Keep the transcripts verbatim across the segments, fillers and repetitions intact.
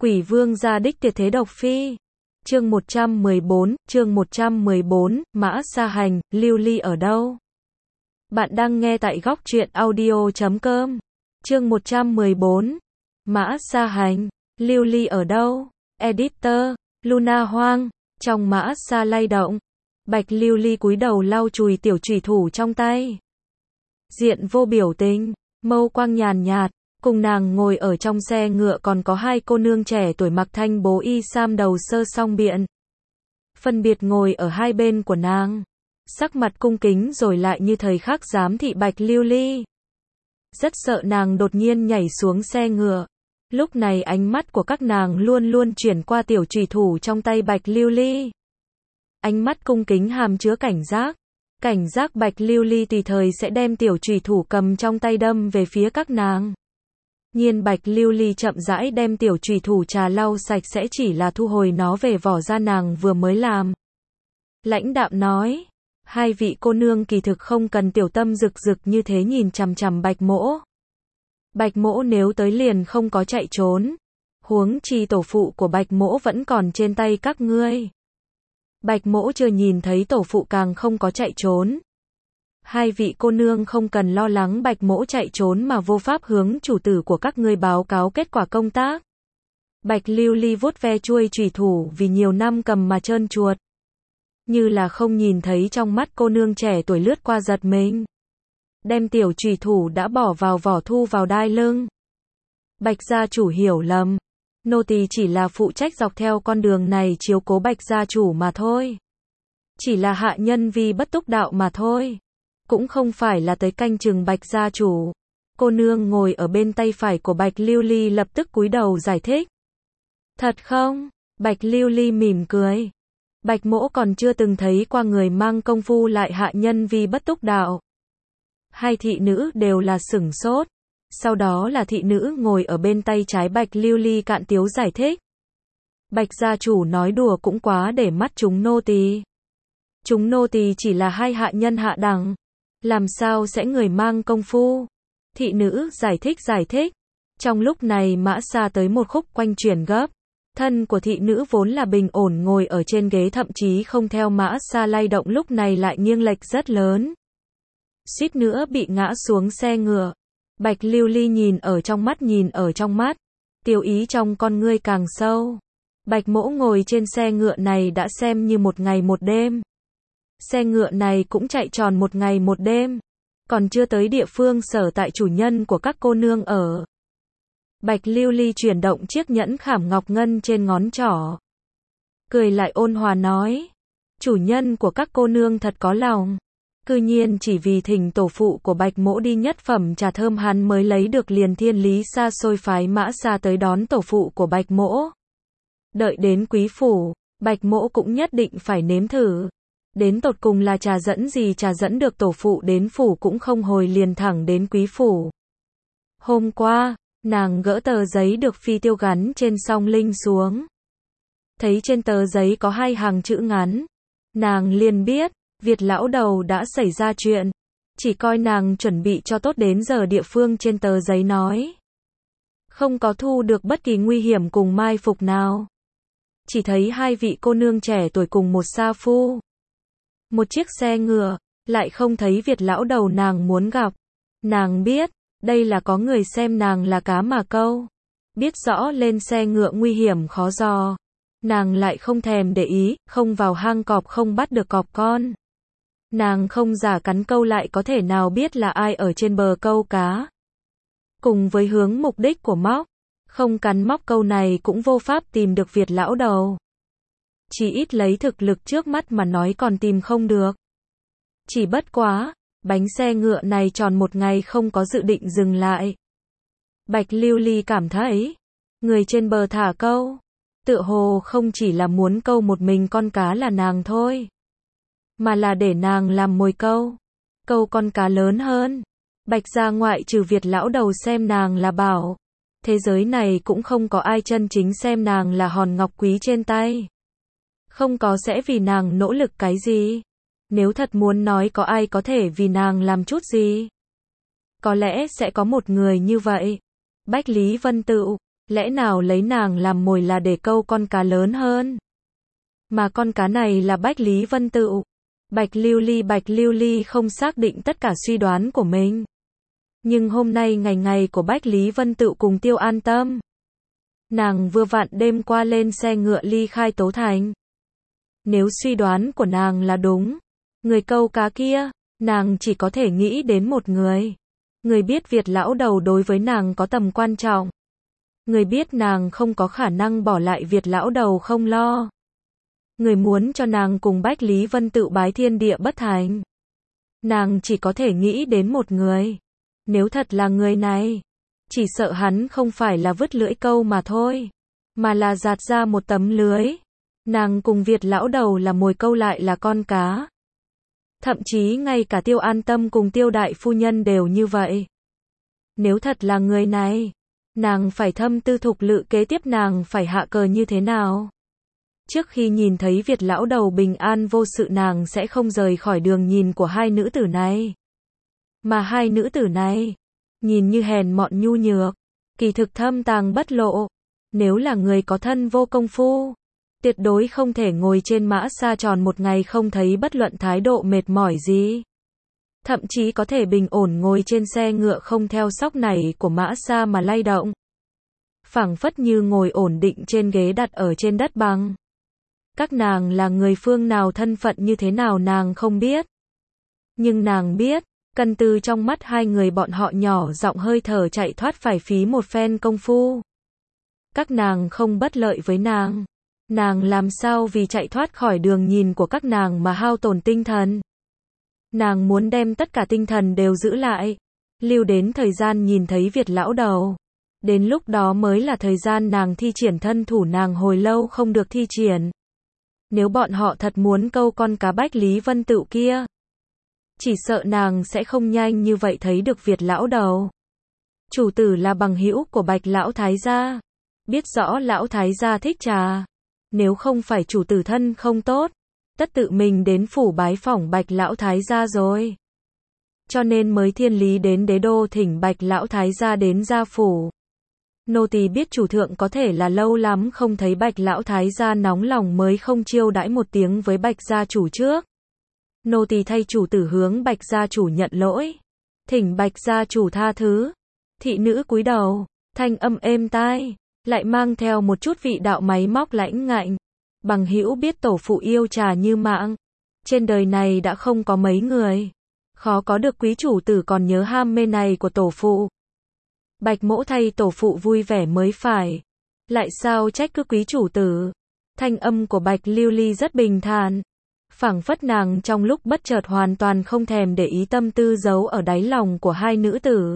Quỷ vương gia đích tuyệt thế độc phi. Chương một trăm mười bốn, chương một trăm mười bốn, Mã Sa Hành, Lưu Ly ở đâu? Bạn đang nghe tại góc truyện audio chấm com. Chương một trăm mười bốn, Mã Sa Hành, Lưu Ly ở đâu? Editor, Luna Hoang. Trong Mã Sa lay động, Bạch Lưu Ly cúi đầu lau chùi tiểu chủy thủ trong tay. Diện vô biểu tình, mâu quang nhàn nhạt. Cùng nàng ngồi ở trong xe ngựa còn có hai cô nương trẻ tuổi mặc thanh bố y sam đầu sơ song biện. Phân biệt ngồi ở hai bên của nàng. Sắc mặt cung kính rồi lại như thời khắc giám thị Bạch Lưu Ly. Rất sợ nàng đột nhiên nhảy xuống xe ngựa. Lúc này ánh mắt của các nàng luôn luôn chuyển qua tiểu chủy thủ trong tay Bạch Lưu Ly. Ánh mắt cung kính hàm chứa cảnh giác. Cảnh giác Bạch Lưu Ly tùy thời sẽ đem tiểu chủy thủ cầm trong tay đâm về phía các nàng. Nhiên Bạch Lưu Ly chậm rãi đem tiểu chủy thủ trà lau sạch sẽ chỉ là thu hồi nó về vỏ ra nàng vừa mới làm. Lãnh đạm nói, hai vị cô nương kỳ thực không cần tiểu tâm rực rực như thế nhìn chằm chằm Bạch Mỗ. Bạch Mỗ nếu tới liền không có chạy trốn. Huống chi tổ phụ của Bạch Mỗ vẫn còn trên tay các ngươi. Bạch Mỗ chưa nhìn thấy tổ phụ càng không có chạy trốn. Hai vị cô nương không cần lo lắng Bạch Mỗ chạy trốn mà vô pháp hướng chủ tử của các ngươi báo cáo kết quả công tác. Bạch Lưu Ly vuốt ve chuôi chủy thủ vì nhiều năm cầm mà trơn chuột. Như là không nhìn thấy trong mắt cô nương trẻ tuổi lướt qua giật mình. Đem tiểu chủy thủ đã bỏ vào vỏ thu vào đai lưng. Bạch gia chủ hiểu lầm. Nô tỳ chỉ là phụ trách dọc theo con đường này chiếu cố Bạch gia chủ mà thôi. Chỉ là hạ nhân vì bất túc đạo mà thôi. Cũng không phải là tới canh chừng Bạch gia chủ. Cô nương ngồi ở bên tay phải của Bạch Lưu Ly lập tức cúi đầu giải thích. Thật không? Bạch Lưu Ly mỉm cười. Bạch Mỗ còn chưa từng thấy qua người mang công phu lại hạ nhân vì bất túc đạo. Hai thị nữ đều là sửng sốt. Sau đó là thị nữ ngồi ở bên tay trái Bạch Lưu Ly cạn tiếu giải thích. Bạch gia chủ nói đùa cũng quá để mắt chúng nô tỳ. Chúng nô tỳ chỉ là hai hạ nhân hạ đẳng. Làm sao sẽ người mang công phu? Thị nữ giải thích giải thích. Trong lúc này Mã Sa tới một khúc quanh chuyển gấp. Thân của thị nữ vốn là bình ổn ngồi ở trên ghế thậm chí không theo Mã Sa lay động lúc này lại nghiêng lệch rất lớn. Suýt nữa bị ngã xuống xe ngựa. Bạch Lưu Ly nhìn ở trong mắt nhìn ở trong mắt. Tiêu ý trong con ngươi càng sâu. Bạch Mỗ ngồi trên xe ngựa này đã xem như một ngày một đêm. Xe ngựa này cũng chạy tròn một ngày một đêm. Còn chưa tới địa phương sở tại chủ nhân của các cô nương ở. Bạch Lưu Ly chuyển động chiếc nhẫn khảm ngọc ngân trên ngón trỏ. Cười lại ôn hòa nói. Chủ nhân của các cô nương thật có lòng. Cư nhiên chỉ vì thỉnh tổ phụ của Bạch Mỗ đi nhất phẩm trà thơm hắn mới lấy được liền thiên lý xa xôi phái Mã Sa tới đón tổ phụ của Bạch Mỗ. Đợi đến quý phủ, Bạch Mỗ cũng nhất định phải nếm thử. Đến tột cùng là trà dẫn gì trà dẫn được tổ phụ đến phủ cũng không hồi liền thẳng đến quý phủ. Hôm qua, nàng gỡ tờ giấy được phi tiêu gắn trên song linh xuống. Thấy trên tờ giấy có hai hàng chữ ngắn. Nàng liền biết, Việt lão đầu đã xảy ra chuyện. Chỉ coi nàng chuẩn bị cho tốt đến giờ địa phương trên tờ giấy nói. Không có thu được bất kỳ nguy hiểm cùng mai phục nào. Chỉ thấy hai vị cô nương trẻ tuổi cùng một sa phu. Một chiếc xe ngựa, lại không thấy Việt lão đầu nàng muốn gặp. Nàng biết, đây là có người xem nàng là cá mà câu. Biết rõ lên xe ngựa nguy hiểm khó dò. Nàng lại không thèm để ý, không vào hang cọp không bắt được cọp con. Nàng không giả cắn câu lại có thể nào biết là ai ở trên bờ câu cá. Cùng với hướng mục đích của móc, không cắn móc câu này cũng vô pháp tìm được Việt lão đầu. Chỉ ít lấy thực lực trước mắt mà nói còn tìm không được. Chỉ bất quá, bánh xe ngựa này tròn một ngày không có dự định dừng lại. Bạch Lưu Ly cảm thấy, người trên bờ thả câu, tựa hồ không chỉ là muốn câu một mình con cá là nàng thôi. Mà là để nàng làm mồi câu. Câu con cá lớn hơn. Bạch gia ngoại trừ Việt lão đầu xem nàng là bảo. Thế giới này cũng không có ai chân chính xem nàng là hòn ngọc quý trên tay. Không có sẽ vì nàng nỗ lực cái gì. Nếu thật muốn nói có ai có thể vì nàng làm chút gì. Có lẽ sẽ có một người như vậy. Bách Lý Vân Tựu. Lẽ nào lấy nàng làm mồi là để câu con cá lớn hơn? Mà con cá này là Bách Lý Vân Tựu. Bạch Lưu Ly Bạch Lưu Ly không xác định tất cả suy đoán của mình. Nhưng hôm nay ngày ngày của Bách Lý Vân Tựu cùng Tiêu An Tâm. Nàng vừa vặn đêm qua lên xe ngựa ly khai Tố Thành. Nếu suy đoán của nàng là đúng, người câu cá kia, nàng chỉ có thể nghĩ đến một người. Người biết Việt lão đầu đối với nàng có tầm quan trọng. Người biết nàng không có khả năng bỏ lại Việt lão đầu không lo. Người muốn cho nàng cùng Bách Lý Vân Tựu bái thiên địa bất thành. Nàng chỉ có thể nghĩ đến một người. Nếu thật là người này, chỉ sợ hắn không phải là vứt lưỡi câu mà thôi, mà là giạt ra một tấm lưới. Nàng cùng Việt lão đầu là mồi câu lại là con cá. Thậm chí ngay cả Tiêu An Tâm cùng Tiêu đại phu nhân đều như vậy. Nếu thật là người này, nàng phải thâm tư thục lự kế tiếp nàng phải hạ cờ như thế nào. Trước khi nhìn thấy Việt lão đầu bình an vô sự nàng sẽ không rời khỏi đường nhìn của hai nữ tử này. Mà hai nữ tử này, nhìn như hèn mọn nhu nhược, kỳ thực thâm tàng bất lộ. Nếu là người có thân vô công phu, tuyệt đối không thể ngồi trên mã xa tròn một ngày không thấy bất luận thái độ mệt mỏi gì. Thậm chí có thể bình ổn ngồi trên xe ngựa không theo sóc nảy của mã xa mà lay động. Phảng phất như ngồi ổn định trên ghế đặt ở trên đất bằng. Các nàng là người phương nào thân phận như thế nào nàng không biết. Nhưng nàng biết, cần từ trong mắt hai người bọn họ nhỏ giọng hơi thở chạy thoát phải phí một phen công phu. Các nàng không bất lợi với nàng. Nàng làm sao vì chạy thoát khỏi đường nhìn của các nàng mà hao tổn tinh thần. Nàng muốn đem tất cả tinh thần đều giữ lại, lưu đến thời gian nhìn thấy Việt lão đầu. Đến lúc đó mới là thời gian nàng thi triển thân thủ nàng hồi lâu không được thi triển. Nếu bọn họ thật muốn câu con cá Bách Lý Vân Tựu kia, chỉ sợ nàng sẽ không nhanh như vậy thấy được Việt lão đầu. Chủ tử là bằng hữu của Bạch lão thái gia, biết rõ lão thái gia thích trà. Nếu không phải chủ tử thân không tốt, tất tự mình đến phủ bái phỏng Bạch lão thái gia rồi. Cho nên mới thiên lý đến đế đô thỉnh Bạch lão thái gia đến gia phủ. Nô tỳ biết chủ thượng có thể là lâu lắm không thấy Bạch lão thái gia nóng lòng mới không chiêu đãi một tiếng với Bạch gia chủ trước. Nô tỳ thay chủ tử hướng Bạch gia chủ nhận lỗi, thỉnh Bạch gia chủ tha thứ. Thị nữ cúi đầu, thanh âm êm tai, lại mang theo một chút vị đạo máy móc lãnh ngạnh. Bằng hữu biết tổ phụ yêu trà như mạng, trên đời này đã không có mấy người, khó có được quý chủ tử còn nhớ ham mê này của tổ phụ. Bạch mỗ thay tổ phụ vui vẻ mới phải, lại sao trách cứ quý chủ tử. Thanh âm của Bạch Lưu Ly rất bình thản, phảng phất nàng trong lúc bất chợt hoàn toàn không thèm để ý tâm tư giấu ở đáy lòng của hai nữ tử,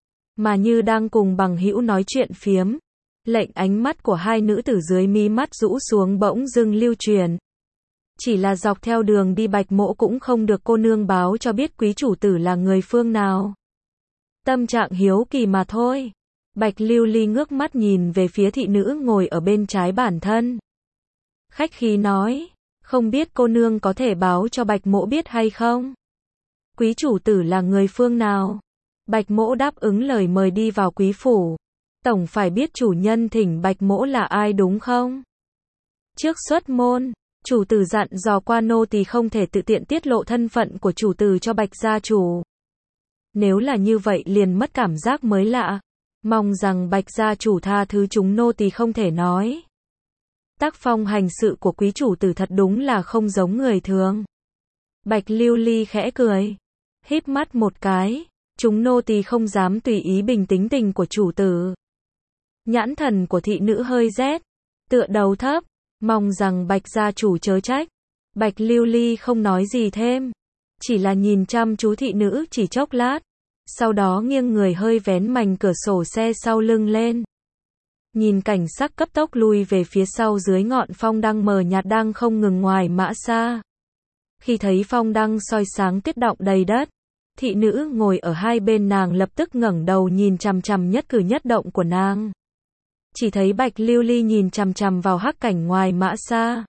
mà như đang cùng bằng hữu nói chuyện phiếm. Lệnh ánh mắt của hai nữ tử dưới mí mắt rũ xuống bỗng dưng lưu truyền. Chỉ là dọc theo đường đi Bạch mỗ cũng không được cô nương báo cho biết quý chủ tử là người phương nào. Tâm trạng hiếu kỳ mà thôi. Bạch Lưu Ly ngước mắt nhìn về phía thị nữ ngồi ở bên trái bản thân. Khách khí nói, không biết cô nương có thể báo cho Bạch mỗ biết hay không? Quý chủ tử là người phương nào? Bạch mỗ đáp ứng lời mời đi vào quý phủ. Tổng phải biết chủ nhân thỉnh Bạch mỗ là ai đúng không? Trước xuất môn, chủ tử dặn dò qua nô tỳ không thể tự tiện tiết lộ thân phận của chủ tử cho Bạch gia chủ. Nếu là như vậy liền mất cảm giác mới lạ. Mong rằng Bạch gia chủ tha thứ chúng nô tỳ không thể nói. Tác phong hành sự của quý chủ tử thật đúng là không giống người thường. Bạch Lưu Ly khẽ cười, híp mắt một cái, chúng nô tỳ không dám tùy ý bình tính tình của chủ tử. Nhãn thần của thị nữ hơi rét, tựa đầu thấp, mong rằng Bạch gia chủ chớ trách. Bạch Lưu Ly không nói gì thêm, chỉ là nhìn chăm chú thị nữ chỉ chốc lát, sau đó nghiêng người hơi vén mành cửa sổ xe sau lưng lên. Nhìn cảnh sắc cấp tốc lui về phía sau dưới ngọn phong đăng mờ nhạt đang không ngừng ngoài mã xa. Khi thấy phong đăng soi sáng tiết động đầy đất, thị nữ ngồi ở hai bên nàng lập tức ngẩng đầu nhìn chằm chằm nhất cử nhất động của nàng. Chỉ thấy Bạch Lưu Ly nhìn chằm chằm vào hắc cảnh ngoài mã xa.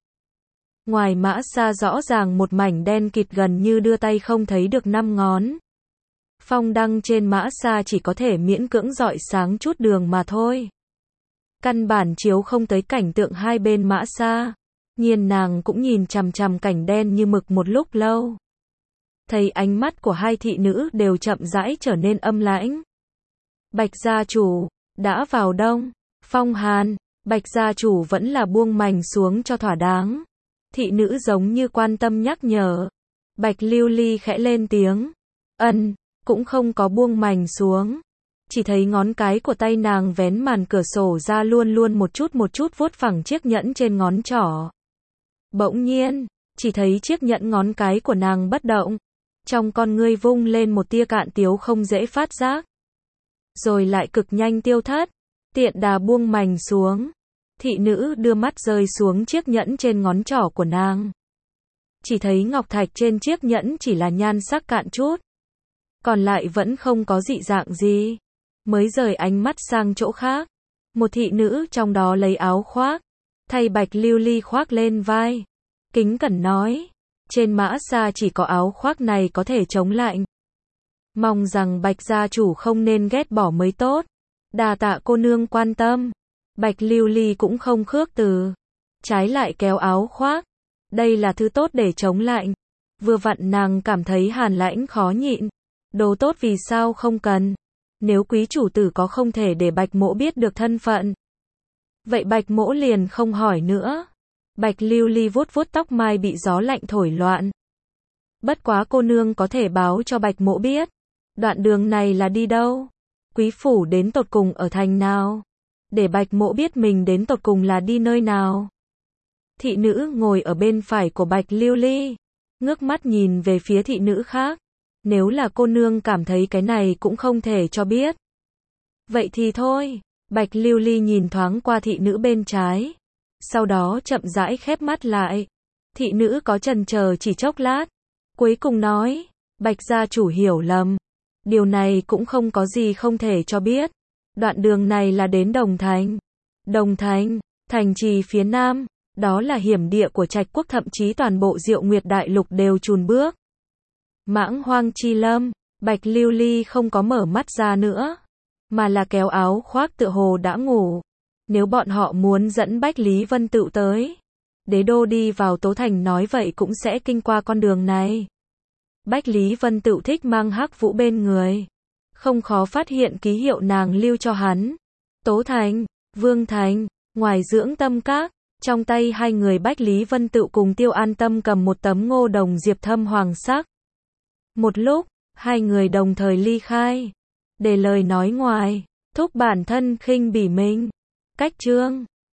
Ngoài mã xa rõ ràng một mảnh đen kịt gần như đưa tay không thấy được năm ngón. Phong đăng trên mã xa chỉ có thể miễn cưỡng rọi sáng chút đường mà thôi. Căn bản chiếu không tới cảnh tượng hai bên mã xa. Nhiên nàng cũng nhìn chằm chằm cảnh đen như mực một lúc lâu. Thấy ánh mắt của hai thị nữ đều chậm rãi trở nên âm lãnh. Bạch gia chủ, đã vào đông. Phong hàn, Bạch gia chủ vẫn là buông mành xuống cho thỏa đáng. Thị nữ giống như quan tâm nhắc nhở. Bạch Lưu Ly khẽ lên tiếng. Ân, cũng không có buông mành xuống. Chỉ thấy ngón cái của tay nàng vén màn cửa sổ ra luôn luôn một chút một chút vuốt phẳng chiếc nhẫn trên ngón trỏ. Bỗng nhiên, chỉ thấy chiếc nhẫn ngón cái của nàng bất động. Trong con ngươi vung lên một tia cạn tiếu không dễ phát giác. Rồi lại cực nhanh tiêu thất. Tiện đà buông mành xuống. Thị nữ đưa mắt rơi xuống chiếc nhẫn trên ngón trỏ của nàng. Chỉ thấy ngọc thạch trên chiếc nhẫn chỉ là nhan sắc cạn chút. Còn lại vẫn không có dị dạng gì. Mới rời ánh mắt sang chỗ khác. Một thị nữ trong đó lấy áo khoác. Thay Bạch Lưu Ly khoác lên vai. Kính cẩn nói. Trên mã xa chỉ có áo khoác này có thể chống lạnh. Mong rằng Bạch gia chủ không nên ghét bỏ mới tốt. Đà tạ cô nương quan tâm. Bạch Lưu Ly cũng không khước từ. Trái lại kéo áo khoác. Đây là thứ tốt để chống lạnh. Vừa vặn nàng cảm thấy hàn lãnh khó nhịn. Đồ tốt vì sao không cần. Nếu quý chủ tử có không thể để Bạch mỗ biết được thân phận. Vậy Bạch mỗ liền không hỏi nữa. Bạch Lưu Ly vuốt vuốt tóc mai bị gió lạnh thổi loạn. Bất quá cô nương có thể báo cho Bạch mỗ biết. Đoạn đường này là đi đâu? Quý phủ đến tột cùng ở thành nào? Để Bạch mỗ biết mình đến tột cùng là đi nơi nào? Thị nữ ngồi ở bên phải của Bạch Lưu Ly. Ngước mắt nhìn về phía thị nữ khác. Nếu là cô nương cảm thấy cái này cũng không thể cho biết. Vậy thì thôi. Bạch Lưu Ly nhìn thoáng qua thị nữ bên trái. Sau đó chậm rãi khép mắt lại. Thị nữ có chần chờ chỉ chốc lát. Cuối cùng nói. Bạch gia chủ hiểu lầm. Điều này cũng không có gì không thể cho biết. Đoạn đường này là đến Đồng Thành. Đồng Thành, thành trì phía nam. Đó là hiểm địa của Trạch quốc, thậm chí toàn bộ Diệu Nguyệt Đại Lục đều chùn bước. Mãng hoang chi lâm. Bạch Lưu Ly không có mở mắt ra nữa. Mà là kéo áo khoác tựa hồ đã ngủ. Nếu bọn họ muốn dẫn Bách Lý Vân Tựu tới. Đế đô đi vào Tố Thành nói vậy cũng sẽ kinh qua con đường này. Bách Lý Vân Tựu thích mang Hắc Vũ bên người. Không khó phát hiện ký hiệu nàng lưu cho hắn. Tố Thành, Vương Thành, ngoài Dưỡng Tâm Các. Trong tay hai người Bách Lý Vân Tựu cùng Tiêu An Tâm cầm một tấm ngô đồng diệp thâm hoàng sắc. Một lúc, hai người đồng thời ly khai. Để lời nói ngoài, thúc bản thân khinh bỉ mình. Cách chương